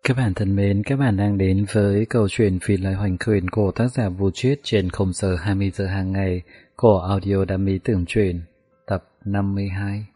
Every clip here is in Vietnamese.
Các bạn thân mến, các bạn đang đến với câu chuyện Phi Lai Hoành Quyền của tác giả Vũ Triết trên 0 giờ 20 giờ hàng ngày của audio đam mỹ tưởng truyện, tập 52.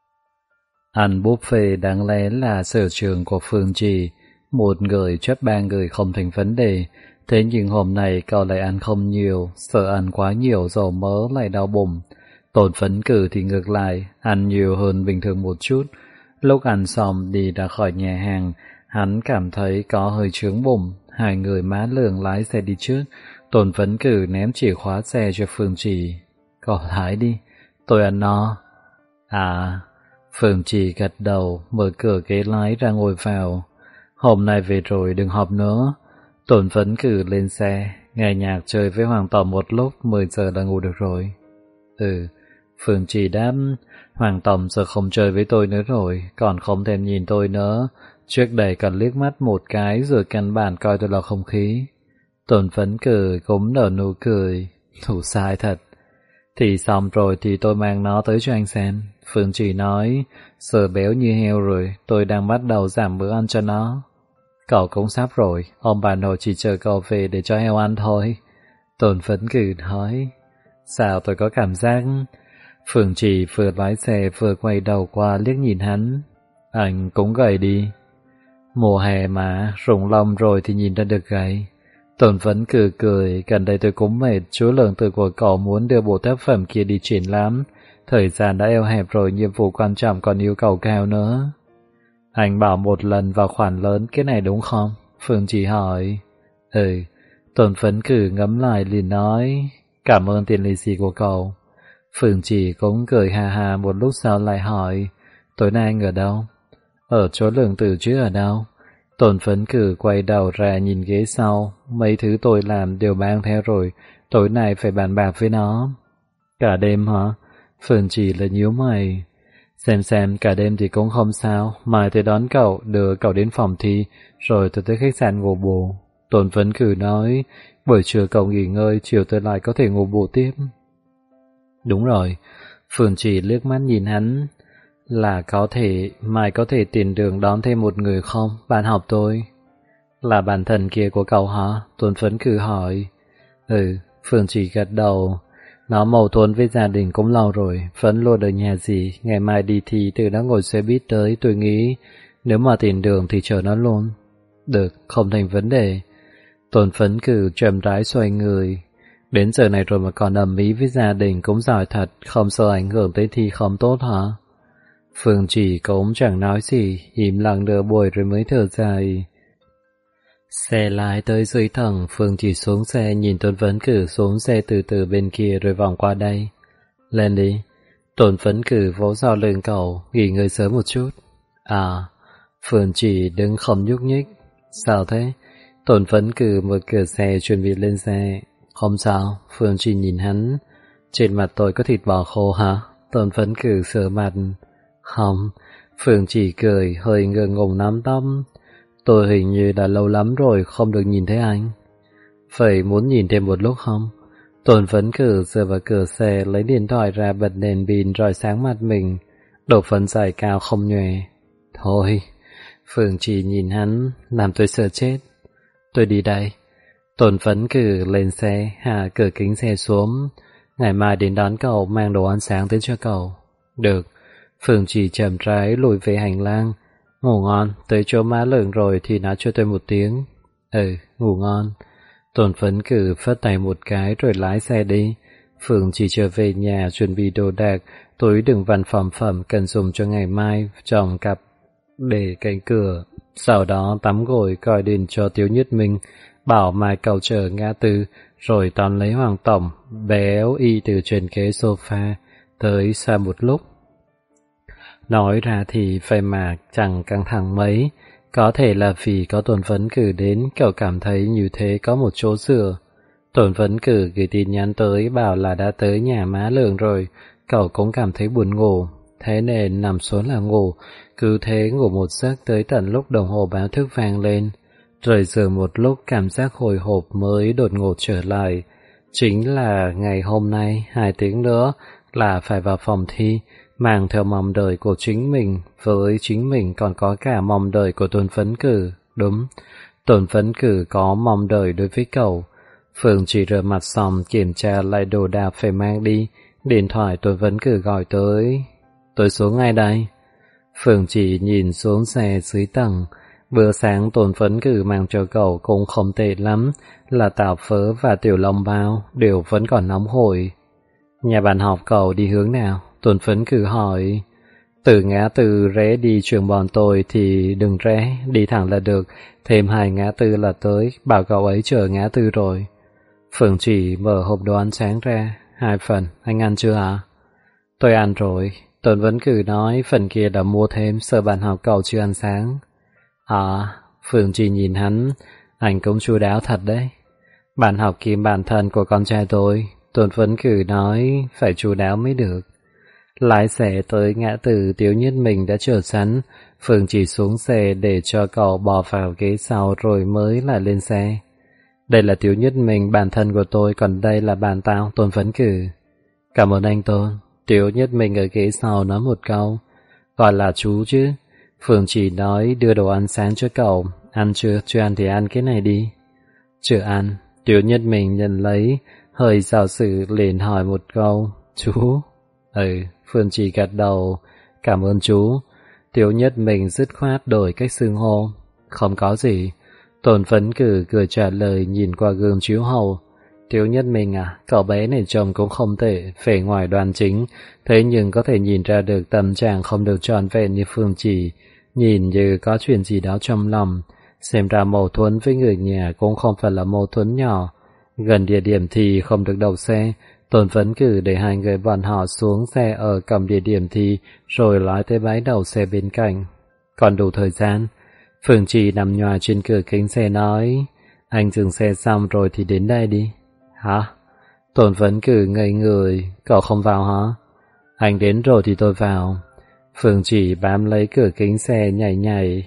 Ăn buffet đáng lẽ là sở trường của Phương Trì, một người chấp ba người không thành vấn đề, thế nhưng hôm nay cậu lại ăn không nhiều, sợ ăn quá nhiều dầu mỡ lại đau bụng. Tôn Phấn Cử thì ngược lại, ăn nhiều hơn bình thường một chút. Lúc ăn xong đi ra khỏi nhà hàng, hắn cảm thấy có hơi chướng bụng. Hai người má lường lái xe đi trước. Tôn Phấn Cử ném chìa khóa xe cho Phương Trì. Cậu lái đi, tôi ăn no. À, Phương Trì gật đầu, mở cửa ghế lái ra ngồi vào. Hôm nay về rồi đừng họp nữa. Tôn Phấn Cử lên xe, nghe nhạc chơi với Hoàng Tổng một lúc, 10 giờ là ngủ được rồi. Phương Trì đáp, Hoàng Tổng giờ không chơi với tôi nữa rồi, còn không thèm nhìn tôi nữa. Trước đây còn liếc mắt một cái rồi căn bản coi tôi là không khí. Tôn Phấn Cử cũng nở nụ cười, thủ sai thật. Thì xong rồi thì tôi mang nó tới cho anh xem. Phương Trì nói, giờ béo như heo rồi, tôi đang bắt đầu giảm bữa ăn cho nó. Cậu cũng sắp rồi, ông bà nội chỉ chờ cậu về để cho heo ăn thôi. Tôn Phấn Cử nói, sao tôi có cảm giác... Phương Trì vừa lái xe vừa quay đầu qua liếc nhìn hắn. Anh cũng gầy đi. Mùa hè mà, rụng lông rồi thì nhìn ra được gầy. Tôn Phấn Cử cười, gần đây tôi cũng mệt, chú lượng tử của cậu muốn đưa bộ tác phẩm kia đi triển lãm. Thời gian đã eo hẹp rồi, nhiệm vụ quan trọng còn yêu cầu cao nữa. Anh bảo một lần vào khoản lớn, cái này đúng không? Phương Trì hỏi. Tôn Phấn Cử ngẫm lại liền nói, cảm ơn tiền lì xì của cậu. Phương Trì cũng cười hà hà một lúc sau lại hỏi, tối nay anh ở đâu? Ở chỗ lượng tử chứ ở đâu? Tôn Phấn Cử quay đầu ra nhìn ghế sau, mấy thứ tôi làm đều mang theo rồi, tối nay phải bàn bạc với nó. Cả đêm hả? Phương Trì là nhíu mày. Xem cả đêm thì cũng không sao, mai tôi đón cậu, đưa cậu đến phòng thi, rồi tôi tới khách sạn ngủ bù. Tôn Phấn Cử nói, buổi trưa cậu nghỉ ngơi, chiều tôi lại có thể ngủ bù tiếp. Đúng rồi, Phương Trì liếc mắt nhìn hắn, là có thể, mai có thể tiền đường đón thêm một người không, bạn học tôi. Là bạn thân kia của cậu hả? Tôn Phấn Cử hỏi. Phương Trì gật đầu, nó mâu thuẫn với gia đình cũng lâu rồi, vẫn luôn ở nhà gì, ngày mai đi thi từ nó ngồi xe buýt tới, tôi nghĩ nếu mà tiền đường thì chờ nó luôn. Được, không thành vấn đề. Tôn Phấn Cử chậm rãi xoay người. Đến giờ này rồi mà còn ầm ĩ với gia đình cũng giỏi thật, không sợ ảnh hưởng tới thi không tốt hả? Phương Trì cũng chẳng nói gì, im lặng nửa buổi rồi mới thở dài. Xe lái tới dưới tầng, Phương Trì xuống xe nhìn Tôn Phấn Cử xuống xe từ từ bên kia rồi vòng qua đây. Lên đi. Tôn Phấn Cử vỗ vào lưng cậu, nghỉ ngơi sớm một chút. À, Phương Trì đứng không nhúc nhích. Sao thế? Tôn Phấn Cử mở cửa xe chuẩn bị lên xe. Không sao, Phương Trì nhìn hắn. Trên mặt tôi có thịt bò khô hả? Tôn Phấn Cử sờ mặt. Không, Phương Trì cười, hơi ngượng ngùng nắm tóc. Tôi hình như đã lâu lắm rồi không được nhìn thấy anh. Phải muốn nhìn thêm một lúc không? Tôn Phấn Cử dựa vào cửa xe, lấy điện thoại ra bật đèn pin rọi sáng mặt mình. Độ phấn giải cao không nhòe. Thôi, Phương Trì nhìn hắn, làm tôi sợ chết. Tôi đi đây. Tôn Phấn Cử lên xe, hạ cửa kính xe xuống. Ngày mai đến đón cậu, mang đồ ăn sáng tới cho cậu. Được. Phương Trì chậm rãi lùi về hành lang. Ngủ ngon, tới chỗ má lượng rồi thì nói cho tôi một tiếng. Ngủ ngon. Tôn Phấn Cử phất tay một cái rồi lái xe đi. Phương Trì trở về nhà chuẩn bị đồ đạc, túi đựng văn phòng phẩm cần dùng cho ngày mai trong cặp để cạnh cửa. Sau đó tắm gội coi điện cho Tiếu Nhất Minh, bảo mai cậu chờ ngã tư, rồi tóm lấy Hoàng Tổng, béo y từ trên ghế sofa tới xa một lúc. Nói ra thì phải mà chẳng căng thẳng mấy, có thể là vì có Tôn Phấn Cử đến, cậu cảm thấy như thế có một chỗ dựa. Tôn Phấn Cử gửi tin nhắn tới bảo là đã tới nhà má Lượng rồi, cậu cũng cảm thấy buồn ngủ, thế nên nằm xuống là ngủ, cứ thế ngủ một giấc tới tận lúc đồng hồ báo thức vang lên. Rời giường một lúc cảm giác hồi hộp mới đột ngột trở lại. Chính là ngày hôm nay 2 tiếng nữa là phải vào phòng thi, mang theo mong đợi của chính mình, với chính mình còn có cả mong đợi của Tôn Phấn Cử. Đúng, Tôn Phấn Cử có mong đợi đối với cậu. Phương Trì rửa mặt xong kiểm tra lại đồ đạc phải mang đi. Điện thoại Tôn Phấn Cử gọi tới. Tôi xuống ngay đây. Phương Trì nhìn xuống xe dưới tầng. Bữa sáng Tôn Phấn Cử mang cho cậu cũng không tệ lắm, là tảo phớ và tiểu long bao, đều vẫn còn nóng hổi. Nhà bạn học cậu đi hướng nào? Tôn Phấn Cử hỏi. Từ ngã tư rẽ đi trường bọn tôi thì đừng rẽ, đi thẳng là được, thêm 2 ngã tư là tới, bảo cậu ấy chờ ngã tư rồi. Phương Chỉ mở hộp đồ ăn sáng ra. 2 phần, anh ăn chưa hả? Tôi ăn rồi. Tôn Vấn Cử nói phần kia đã mua thêm, sợ bạn học cậu chưa ăn sáng. À, Phương Chỉ nhìn hắn, anh cũng chu đáo thật đấy. Bạn học kiếm bản thân của con trai tôi. Tôn Vấn Cử nói phải chu đáo mới được. Lái xe tới ngã tư Tiếu Nhất Mình đã chờ sẵn. Phương Chỉ xuống xe để cho cậu bò vào ghế sau rồi mới lại lên xe. Đây là Tiếu Nhất Mình, bạn thân của tôi, còn đây là bạn tao, Tôn Phấn Cử. Cảm ơn anh Tôn. Tiếu Nhất Mình ở ghế sau nói một câu. Gọi là chú chứ. Phương Chỉ nói đưa đồ ăn sáng cho cậu. Ăn chưa? Chưa ăn thì ăn cái này đi. Chưa ăn. Tiếu Nhất Mình nhận lấy, hơi xào sự liền hỏi một câu. Chú? Phương Chỉ gật đầu. Cảm ơn chú. Tiếu Nhất Mình dứt khoát đổi cách xưng hô. Không có gì. Tôn Phấn Cử cười trả lời nhìn qua gương chiếu hậu. Tiếu Nhất Mình à, cậu bé này trông cũng không tệ, vẻ ngoài đoan chính, thế nhưng có thể nhìn ra được tâm trạng không được tròn vẹn như Phương Chỉ, nhìn như có chuyện gì đó trong lòng. Xem ra mâu thuẫn với người nhà cũng không phải là mâu thuẫn nhỏ. Gần địa điểm thì không được đậu xe, Tôn Phấn Cử để 2 người bọn họ xuống xe ở cổng địa điểm thi, rồi lái tới bãi đậu xe bên cạnh. Còn đủ thời gian. Phương Chỉ nằm nhòa trên cửa kính xe nói, anh dừng xe xong rồi thì đến đây đi. Hả? Tôn Phấn Cử ngây người, cậu không vào hả? Anh đến rồi thì tôi vào. Phương Chỉ bám lấy cửa kính xe nhảy nhảy.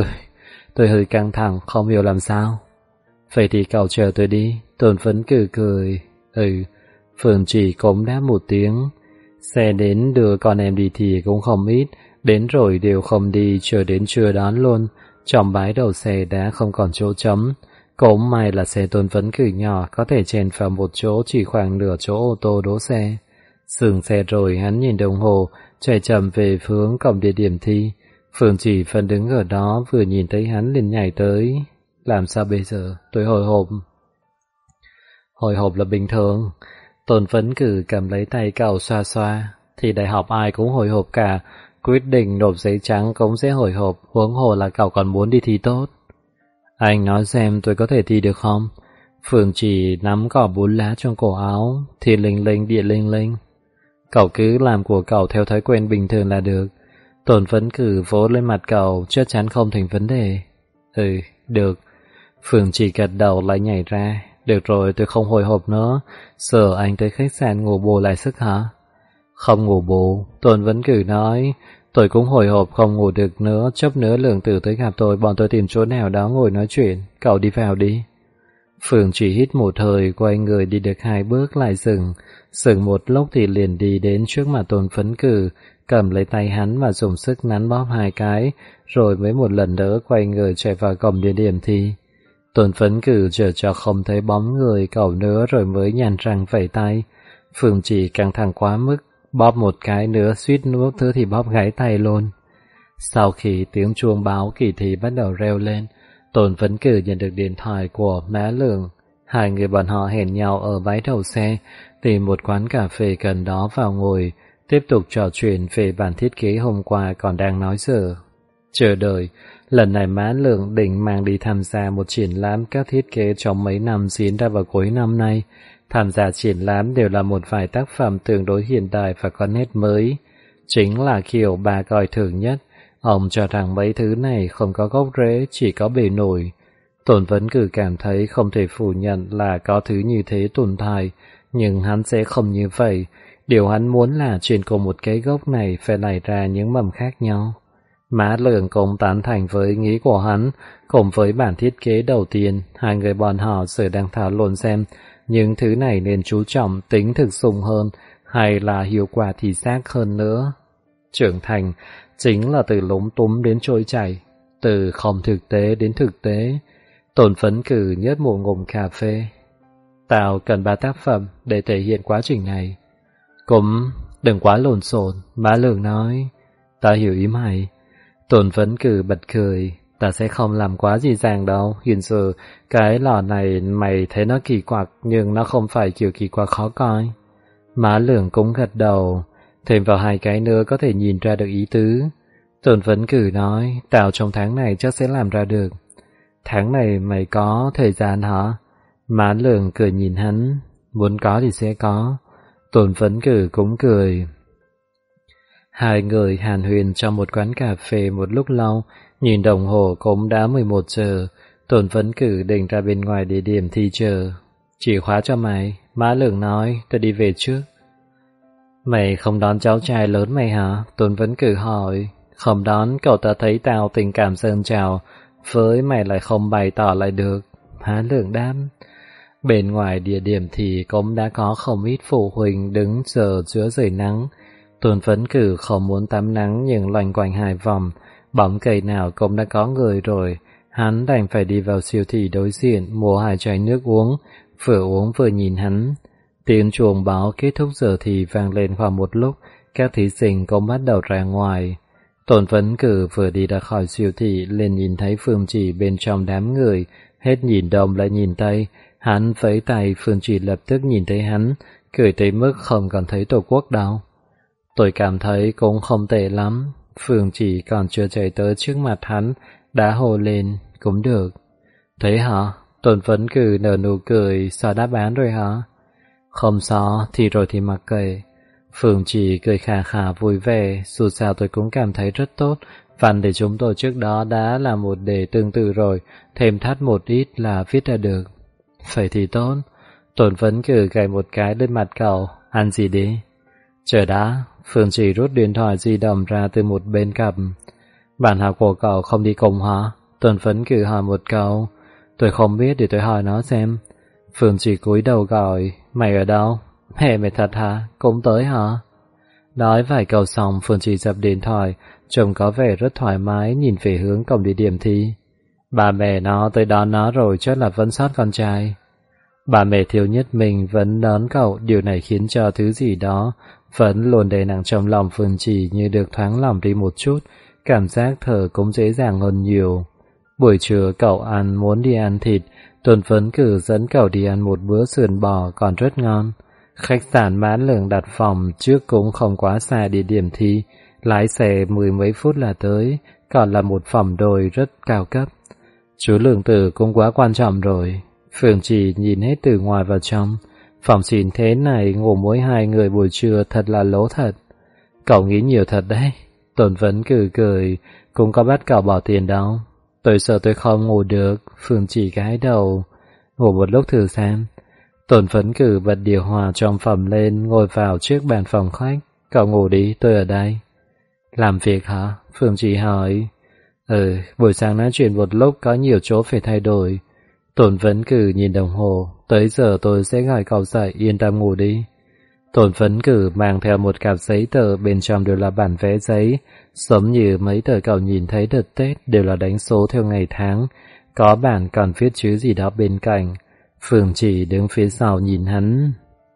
Tôi hơi căng thẳng, không hiểu làm sao. Vậy thì cậu chờ tôi đi. Tôn Phấn Cử cười. Phương Chỉ cũng đáp một tiếng. Xe đến đưa con em đi thì cũng không ít, đến rồi đều không đi, chờ đến trưa đón luôn. Trong bãi đậu xe đã không còn chỗ trống. Cũng may là xe Tôn Phấn Cử nhỏ, có thể chèn vào một chỗ chỉ khoảng nửa chỗ ô tô đỗ xe. Dừng xe rồi hắn nhìn đồng hồ, chạy chậm về hướng cổng địa điểm thi. Phương Chỉ vẫn đứng ở đó, vừa nhìn thấy hắn liền nhảy tới. Làm sao bây giờ? Tôi hồi hộp. Hồi hộp là bình thường. Tôn Phấn Cử cầm lấy tay cậu xoa xoa. Thì đại học ai cũng hồi hộp cả. Quyết định nộp giấy trắng cũng sẽ hồi hộp, huống hồ là cậu còn muốn đi thi tốt. Anh nói xem tôi có thể thi được không? Phương Chỉ nắm cỏ 4 lá trong cổ áo, thì linh linh địa linh linh. Cậu cứ làm của cậu theo thói quen bình thường là được. Tôn Phấn Cử vỗ lên mặt cậu, chắc chắn không thành vấn đề. Được. Phương Chỉ gật đầu lại nhảy ra. Được rồi, tôi không hồi hộp nữa. Giờ anh tới khách sạn ngủ bù lại sức hả? Không ngủ bù, Tôn Phấn Cử nói. Tôi cũng hồi hộp không ngủ được nữa, chốc nữa Lượng Tử tới gặp tôi, bọn tôi tìm chỗ nào đó ngồi nói chuyện. Cậu đi vào đi. Phương Chỉ hít một hơi, quay người đi được 2 bước lại dừng một lúc thì liền đi đến trước mặt Tôn Phấn Cử, cầm lấy tay hắn và dùng sức nắn bóp 2 cái, rồi mới một lần nữa quay người chạy vào cổng địa điểm thi. Tôn Phấn Cử chờ cho không thấy bóng người cậu nữa rồi mới nhàn răng vẫy tay. Phương Chỉ căng thẳng quá mức, bóp một cái nữa suýt nuốt thứ thì bóp gãy tay luôn. Sau khi tiếng chuông báo kỳ thi bắt đầu reo lên, Tôn Phấn Cử nhận được điện thoại của Mã Lượng. 2 người bọn họ hẹn nhau ở bãi đậu xe, tìm một quán cà phê gần đó vào ngồi, tiếp tục trò chuyện về bản thiết kế hôm qua còn đang nói dở. Chờ đợi, lần này Mã Lượng định mang đi tham gia một triển lãm các thiết kế trong mấy năm diễn ra vào cuối năm nay. Tham gia triển lãm đều là một vài tác phẩm tương đối hiện đại và có nét mới. Chính là kiểu bà coi thường nhất. Ông cho rằng mấy thứ này không có gốc rễ, chỉ có bề nổi. Tôn Phấn Cử cảm thấy không thể phủ nhận là có thứ như thế tồn tại, nhưng hắn sẽ không như vậy. Điều hắn muốn là trên cùng một cái gốc này phải nảy ra những mầm khác nhau. Mã Lượng cũng tán thành với ý nghĩ của hắn, cùng với bản thiết kế đầu tiên. 2 người bọn họ giờ đang thảo luận xem những thứ này nên chú trọng tính thực dụng hơn hay là hiệu quả thị giác hơn nữa. Trưởng thành chính là từ lúng túng đến trôi chảy. Từ không thực tế đến thực tế, Tồn phấn cử nhớt một ngụm cà phê. Tao cần 3 tác phẩm để thể hiện quá trình này. Cũng đừng quá lộn xộn, Má Lường nói. Ta hiểu ý mày. Tồn phấn cử bật cười. Ta sẽ không làm quá gì dàng đâu. Hiện giờ cái lò này mày thấy nó kỳ quặc, nhưng nó không phải kiểu kỳ quặc khó coi. Má Lường cũng gật đầu. Thêm vào 2 cái nữa có thể nhìn ra được ý tứ. Tồn phấn cử nói. Tao trong tháng này chắc sẽ làm ra được. Tháng này mày có thời gian hả? Má Lường cười nhìn hắn. Muốn có thì sẽ có. Tồn phấn cử cũng cười. 2 người hàn huyên trong một quán cà phê một lúc lâu. Nhìn đồng hồ cũng đã 11 giờ. Tồn phấn cử định ra bên ngoài địa điểm thi chờ. Chìa khóa cho mày. Má Lường nói. Tôi đi về trước. Mày không đón cháu trai lớn mày hả? Tồn phấn cử hỏi. Không đón, cậu ta thấy tao tình cảm sơn trào, với mày lại không bày tỏ lại được. Má Lường đáp. Bên ngoài địa điểm thì cũng đã có không ít phụ huynh đứng chờ giữa trời nắng. Tồn phấn cử không muốn tắm nắng nhưng loanh quanh 2 vòng, bóng cây nào cũng đã có người rồi. Hắn đành phải đi vào siêu thị đối diện mua 2 chai nước uống vừa nhìn hắn. Tiếng chuông báo kết thúc giờ thì vang lên khoảng một lúc, các thí sinh cũng bắt đầu ra ngoài. Tồn phấn cử vừa đi ra khỏi siêu thị liền nhìn thấy Phương Chỉ bên trong đám người, hết nhìn đông lại nhìn tây. Hắn vẫy tay, Phương Chỉ lập tức nhìn thấy hắn, cười tới mức không còn thấy Tổ quốc đâu. Tôi cảm thấy cũng không tệ lắm. Phương Chỉ còn chưa chạy tới trước mặt hắn, đã hô lên, cũng được. Thế hả? Tồn phấn cử nở nụ cười, xóa đáp án rồi hả? Không xó, thì rồi thì mặc kệ. Phương Chỉ cười khà khà vui vẻ, dù sao tôi cũng cảm thấy rất tốt. Văn để chúng tôi trước đó đã là một đề tương tự rồi, thêm thắt một ít là viết ra được. Vậy thì tốt. Tồn phấn cử gảy một cái lên mặt cậu. Ăn gì đi? Chờ đã. Phương Chỉ rút điện thoại di động ra từ một bên cặp. Bạn học của cậu không đi cùng hả? Tồn phấn cử hỏi một câu. Tôi không biết, để tôi hỏi nó xem. Phương Chỉ cúi đầu gọi. Mày ở đâu? Mày thật hả? Cũng tới hả? Nói vài câu xong, Phương Chỉ dập điện thoại, trông có vẻ rất thoải mái, nhìn về hướng cổng địa điểm thi. Bà mẹ nó tới đón nó rồi, chắc là vẫn sót con trai. Bà mẹ thiếu nhất mình vẫn đón cậu, điều này khiến cho thứ gì đó vẫn luôn đè nặng trong lòng Phương Chỉ như được thoáng lòng đi một chút, cảm giác thở cũng dễ dàng hơn nhiều. Buổi trưa cậu muốn đi ăn thịt, Tồn phấn cử dẫn cậu đi ăn một bữa sườn bò còn rất ngon. Khách sạn Má Lường đặt phòng trước cũng không quá xa địa điểm thi, lái xe 10 mấy phút là tới, còn là một phòng đôi rất cao cấp. Chú Lường Tử cũng quá quan trọng rồi. Phương Chỉ nhìn hết từ ngoài vào trong. Phòng xịn thế này ngủ mỗi 2 người buổi trưa thật là lố thật. Cậu nghĩ nhiều thật đấy. Tồn phấn cười, cũng có bắt cậu bỏ tiền đâu. Tôi sợ tôi không ngủ được. Phương Chỉ gãi đầu. Ngủ một lúc thử xem. Tồn phấn cử bật điều hòa trong phòng lên, ngồi vào trước bàn phòng khách. Cậu ngủ đi, tôi ở đây. Làm việc hả? Phương Chỉ hỏi. Buổi sáng nói chuyện một lúc có nhiều chỗ phải thay đổi. Tồn phấn cử nhìn đồng hồ. Tới giờ tôi sẽ gọi cậu dậy, yên tâm ngủ đi. Tồn phấn cử mang theo một cặp giấy tờ, bên trong đều là bản vẽ giấy, giống như mấy tờ cậu nhìn thấy đợt Tết, đều là đánh số theo ngày tháng. Có bản còn viết chữ gì đó bên cạnh. Phương Chỉ đứng phía sau nhìn hắn.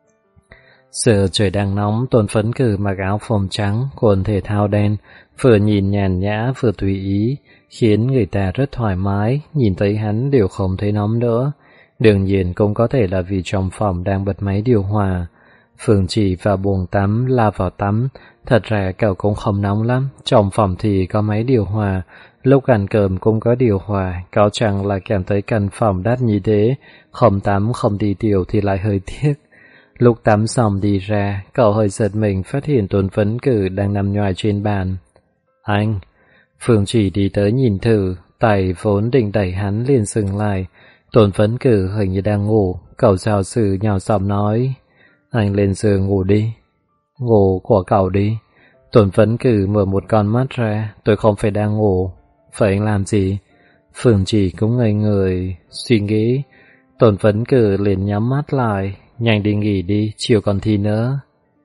Giờ trời đang nóng, Tồn phấn cử mặc áo phông trắng, quần thể thao đen, vừa nhìn nhàn nhã vừa tùy ý, khiến người ta rất thoải mái, nhìn thấy hắn đều không thấy nóng nữa. Đương nhiên cũng có thể là vì trong phòng đang bật máy điều hòa. Phương Chỉ vào buồng tắm, la vào tắm. Thật ra cậu cũng không nóng lắm, trong phòng thì có máy điều hòa, lúc ăn cơm cũng có điều hòa. Cậu chẳng là cảm thấy căn phòng đắt như thế, không tắm không đi tiểu thì lại hơi tiếc. Lúc tắm xong đi ra, cậu hơi giật mình phát hiện Tồn phấn cử đang nằm nhoài trên bàn. Anh! Phương Chỉ đi tới nhìn thử, tay vốn định đẩy hắn liền dừng lại. Tồn phấn cử hình như đang ngủ, cậu giáo sư nhỏ giọng nói. Anh lên giường ngủ đi. Ngủ của cậu đi. Tồn phấn cử mở một con mắt ra, tôi không phải đang ngủ. Vậy anh làm gì? Phương Chỉ cũng ngây người, suy nghĩ. Tồn phấn cử liền nhắm mắt lại. Nhanh đi nghỉ đi, chiều còn thi nữa.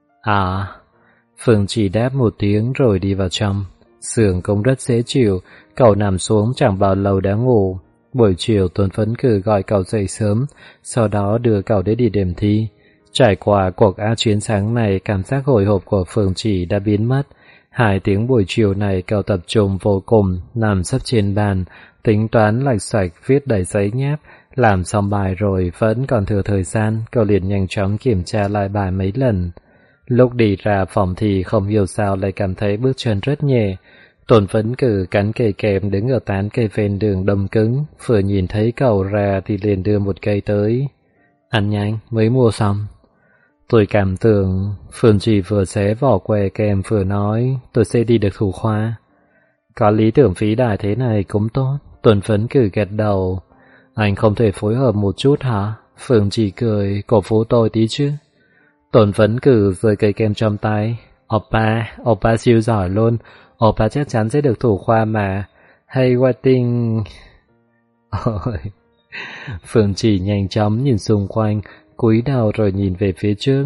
À. Phương Chỉ đáp một tiếng rồi đi vào trong. Giường cũng rất dễ chịu, Cậu nằm xuống chẳng bao lâu đã ngủ. Buổi chiều Tuấn Phấn Cử gọi cậu dậy sớm, sau đó đưa cậu đến địa điểm thi. Trải qua cuộc ác chiến sáng này, cảm giác hồi hộp của Phương Chỉ đã biến mất. 2 tiếng buổi chiều này cậu tập trung vô cùng, nằm sấp trên bàn, tính toán lạch xoạch viết đầy giấy nháp. Làm xong bài rồi vẫn còn thừa thời gian, cậu liền nhanh chóng kiểm tra lại bài mấy lần. Lúc đi ra phòng thì không hiểu sao lại cảm thấy bước chân rất nhẹ. Tôn Phấn Cử cắn cây kem đứng ở tán cây ven đường đông cứng, vừa nhìn thấy cậu ra thì liền đưa một cây tới. Ăn nhanh, mới mua xong. Tôi cảm tưởng, Phương Chỉ vừa xé vỏ que kem vừa nói, tôi sẽ đi được thủ khoa. Có lý tưởng phí đại thế này cũng tốt. Tôn Phấn Cử gật đầu. Anh không thể phối hợp một chút hả? Phương Chỉ cười, cổ vũ tôi tí chứ. Tôn Phấn Cử rơi cây kem trong tay. Oppa siêu giỏi luôn. Oppa chắc chắn sẽ được thủ khoa mà. Hay waiting. Ôi. Phương Chỉ nhanh chóng nhìn xung quanh, cúi đầu rồi nhìn về phía trước.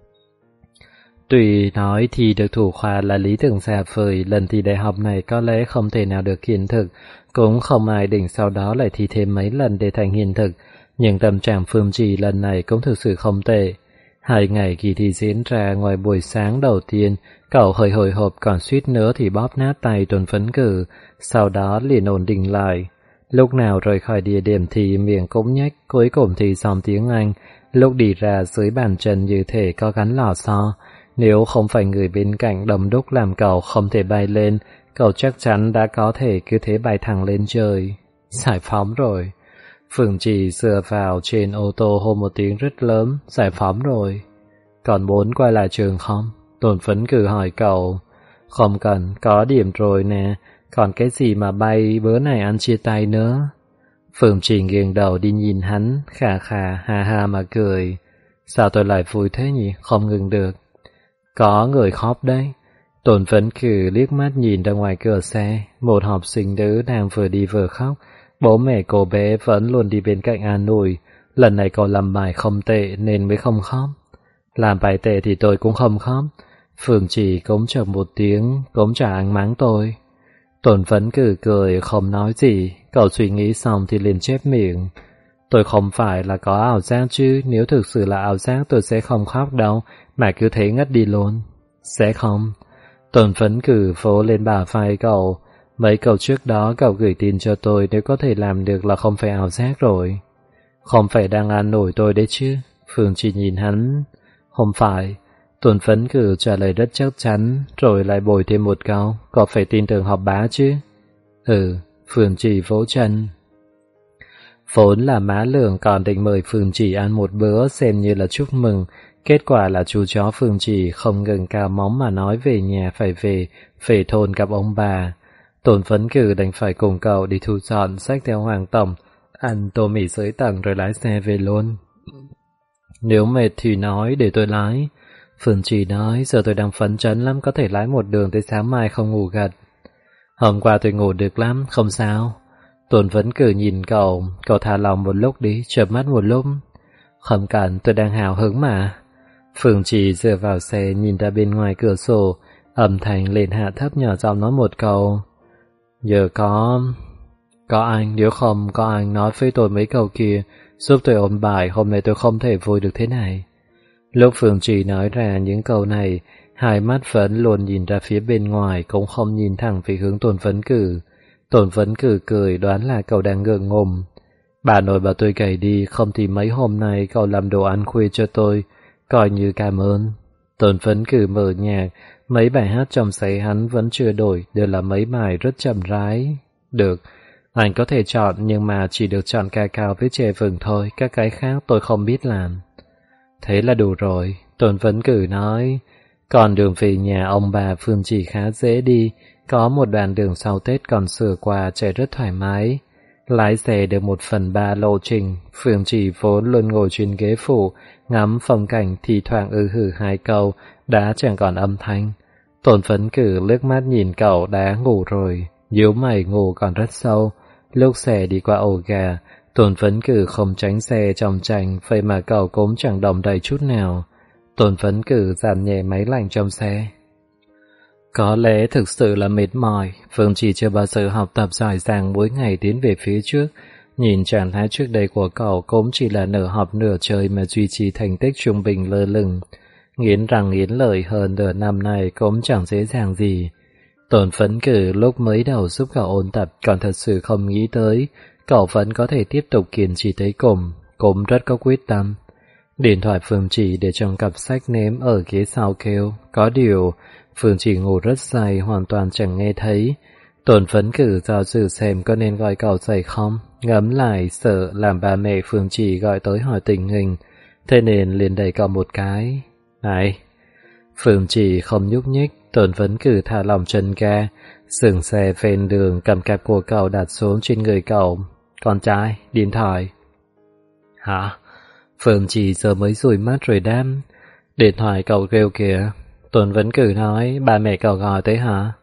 Tuy nói thì được thủ khoa là lý tưởng xa vời, lần thi đại học này có lẽ không thể nào được hiện thực, cũng không ai định sau đó lại thi thêm mấy lần để thành hiện thực, nhưng tâm trạng Phương Chỉ lần này cũng thực sự không tệ. 2 ngày kỳ thi diễn ra, ngoài buổi sáng đầu tiên, cậu hơi hồi hộp còn suýt nữa thì bóp nát tay Tôn Phấn Cử, sau đó liền ổn định lại. Lúc nào rời khỏi địa điểm thì miệng cũng nhếch, cuối cùng thì xong tiếng Anh, lúc đi ra dưới bàn chân như thể có gắn lò xo. Nếu không phải người bên cạnh đấm đúc làm cậu không thể bay lên, cậu chắc chắn đã có thể cứ thế bay thẳng lên trời. Giải phóng rồi. Phương Chỉ dựa vào trên ô tô hô một tiếng rất lớn, giải phóng rồi. Còn muốn quay lại trường không? Tôn Phấn Cử hỏi cậu. Không cần, có điểm rồi nè, còn cái gì mà bay bữa này ăn chia tay nữa. Phương Chỉ nghiêng đầu đi nhìn hắn, khà khà ha ha mà cười. Sao tôi lại vui thế nhỉ, không ngừng được. Có người khóc đấy. Tôn Phấn Cử liếc mắt nhìn ra ngoài cửa xe, một học sinh nữ đang vừa đi vừa khóc. Bố mẹ cô bé vẫn luôn đi bên cạnh an ủi, lần này cậu làm bài không tệ nên mới không khóc. Làm bài tệ thì tôi cũng không khóc. Phương Chỉ cũng chậm một tiếng, cũng chả ăn mắng tôi. Tôn Phấn Cử cười không nói gì, cậu suy nghĩ xong thì liền chép miệng. Tôi không phải là có ảo giác chứ, nếu thực sự là ảo giác tôi sẽ không khóc đâu, mà cứ thế ngất đi luôn. Sẽ không. Tôn Phấn Cử vỗ lên bả vai cậu. Mấy câu trước đó cậu gửi tin cho tôi, nếu có thể làm được là không phải ảo giác rồi. Không phải đang an ủi tôi đấy chứ. Phương Chỉ nhìn hắn. Không phải. Tôn Phấn Cử trả lời rất chắc chắn, rồi lại bồi thêm một câu, có phải tin tưởng học bá chứ? Ừ. Phương Chỉ vỗ chân. Vốn là má Lường còn định mời Phương Chỉ ăn một bữa xem như là chúc mừng, kết quả là chú chó Phương Chỉ không ngừng cào móng mà nói về nhà phải về thôn gặp ông bà. Tôn Phấn Cử đành phải cùng cậu đi thu dọn, xách theo Hoàng Tổng, ăn tô mì dưới tầng rồi lái xe về luôn. Nếu mệt thì nói để tôi lái. Phương Chỉ nói giờ tôi đang phấn chấn lắm, có thể lái một đường tới sáng mai không ngủ gật. Hôm qua tôi ngủ được lắm, không sao. Tôn Phấn Cử nhìn cậu thả lòng một lúc đi, chợp mắt một lúc. Không cần, tôi đang hào hứng mà. Phương Chỉ dựa vào xe nhìn ra bên ngoài cửa sổ, âm thanh lên hạ thấp nhỏ giọng nói một câu. Giờ có anh, nếu không có anh nói với tôi mấy câu kia, giúp tôi ôn bài, hôm nay tôi không thể vui được thế này. Lúc Phương Chỉ nói ra những câu này, hai mắt vẫn luôn nhìn ra phía bên ngoài, cũng không nhìn thẳng về hướng Tôn Phấn Cử. Tôn Phấn Cử cười đoán là cậu đang ngượng ngùng. Bà nội bảo tôi gầy đi, không thì mấy hôm nay cậu làm đồ ăn khuya cho tôi, coi như cảm ơn. Tôn Phấn Cử mở nhạc, mấy bài hát trong giấy hắn vẫn chưa đổi, đều là mấy bài rất chậm rãi. Được, anh có thể chọn nhưng mà chỉ được chọn ca cao với chè vừng thôi, các cái khác tôi không biết làm. Thế là đủ rồi, Tôn Phấn Cử nói. Còn đường về nhà ông bà Phương Chỉ khá dễ đi, có một đoạn đường sau Tết còn sửa qua chạy rất thoải mái. Lái xe được 1/3 lộ trình, Phương Chỉ vốn luôn ngồi trên ghế phụ, ngắm phong cảnh thì thoảng hử 2 câu, đã chẳng còn âm thanh. Tôn Phấn Cử liếc mắt nhìn cậu đã ngủ rồi, nhíu mày ngủ còn rất sâu. Lúc xe đi qua ổ gà, Tôn Phấn Cử không tránh xe trong tranh, vậy mà cậu cũng chẳng động đậy chút nào. Tôn Phấn Cử giảm nhẹ máy lạnh trong xe. Có lẽ thực sự là mệt mỏi, Phương Trì chưa bao giờ học tập giỏi giang mỗi ngày tiến về phía trước. Nhìn trạng thái trước đây của cậu cũng chỉ là nửa học nửa chơi mà duy trì thành tích trung bình lơ lửng. Nghiến răng nghiến lợi hơn nửa năm này cũng chẳng dễ dàng gì. Tổn phấn cử lúc mới đầu giúp cậu ôn tập còn thật sự không nghĩ tới cậu vẫn có thể tiếp tục kiên trì tới cùng, cũng rất có quyết tâm. Điện thoại Phương Trì để trong cặp sách ném ở ghế sau kêu, có điều Phương Trì ngủ rất say hoàn toàn chẳng nghe thấy. Tổn phấn cử do dự xem có nên gọi cậu dậy không, ngẫm lại sợ làm ba mẹ Phương Trì gọi tới hỏi tình hình, thế nên liền đẩy cậu một cái. Này! Phương Trì không nhúc nhích, Tổn phấn cử thả lỏng chân ga, dừng xe ven đường cầm cặp của cậu đặt xuống trên người cậu. Con trai, điện thoại. Hả? Phương Trì giờ mới rủi mắt rồi đáp. Điện thoại cậu kêu kìa. Tổn phấn cử nói, ba mẹ cậu gọi tới hả?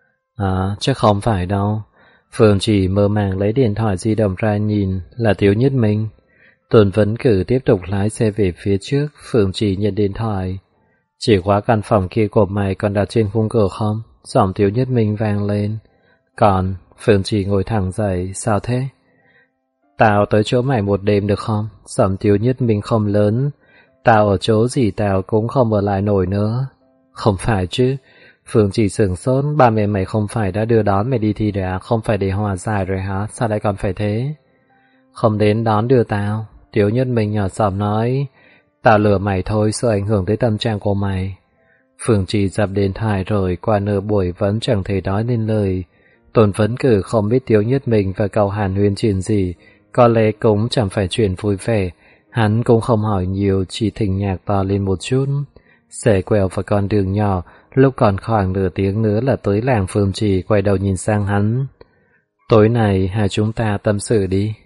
À, chắc không phải đâu. Phương Trì mơ màng lấy điện thoại di động ra nhìn, là Tiếu Nhất Minh. Tổn phấn cử tiếp tục lái xe về phía trước, Phương Trì nhận điện thoại. Chìa khóa căn phòng kia của mày còn đặt trên khung cửa không? Giọng Tiếu Nhất Minh vang lên. Còn, Phương Trì ngồi thẳng dậy, sao thế? Tao tới chỗ mày một đêm được không? Giọng Tiếu Nhất Minh không lớn. Tao ở chỗ gì tao cũng không ở lại nổi nữa. Không phải chứ. Phương Trì sửng sốt, ba mẹ mày không phải đã đưa đón mày đi thi rồi à? Không phải để hòa giải rồi hả? Sao lại còn phải thế? Không đến đón đưa tao. Tiếu Nhất Minh nhỏ giọng nói. Tao lừa mày thôi, sợ ảnh hưởng tới tâm trạng của mày. Phương Trì dập điện thoại rồi qua nửa buổi vẫn chẳng thể nói nên lời. Tổn phấn cử không biết Tiếu Nhất Minh và cậu Hàn Huyên chuyện gì, có lẽ cũng chẳng phải chuyện vui vẻ. Hắn cũng không hỏi nhiều, chỉ thỉnh nhạc to lên một chút. Xe quẹo vào con đường nhỏ, lúc còn khoảng nửa tiếng nữa là tới làng Phương Trì quay đầu nhìn sang hắn. Tối này hai chúng ta tâm sự đi.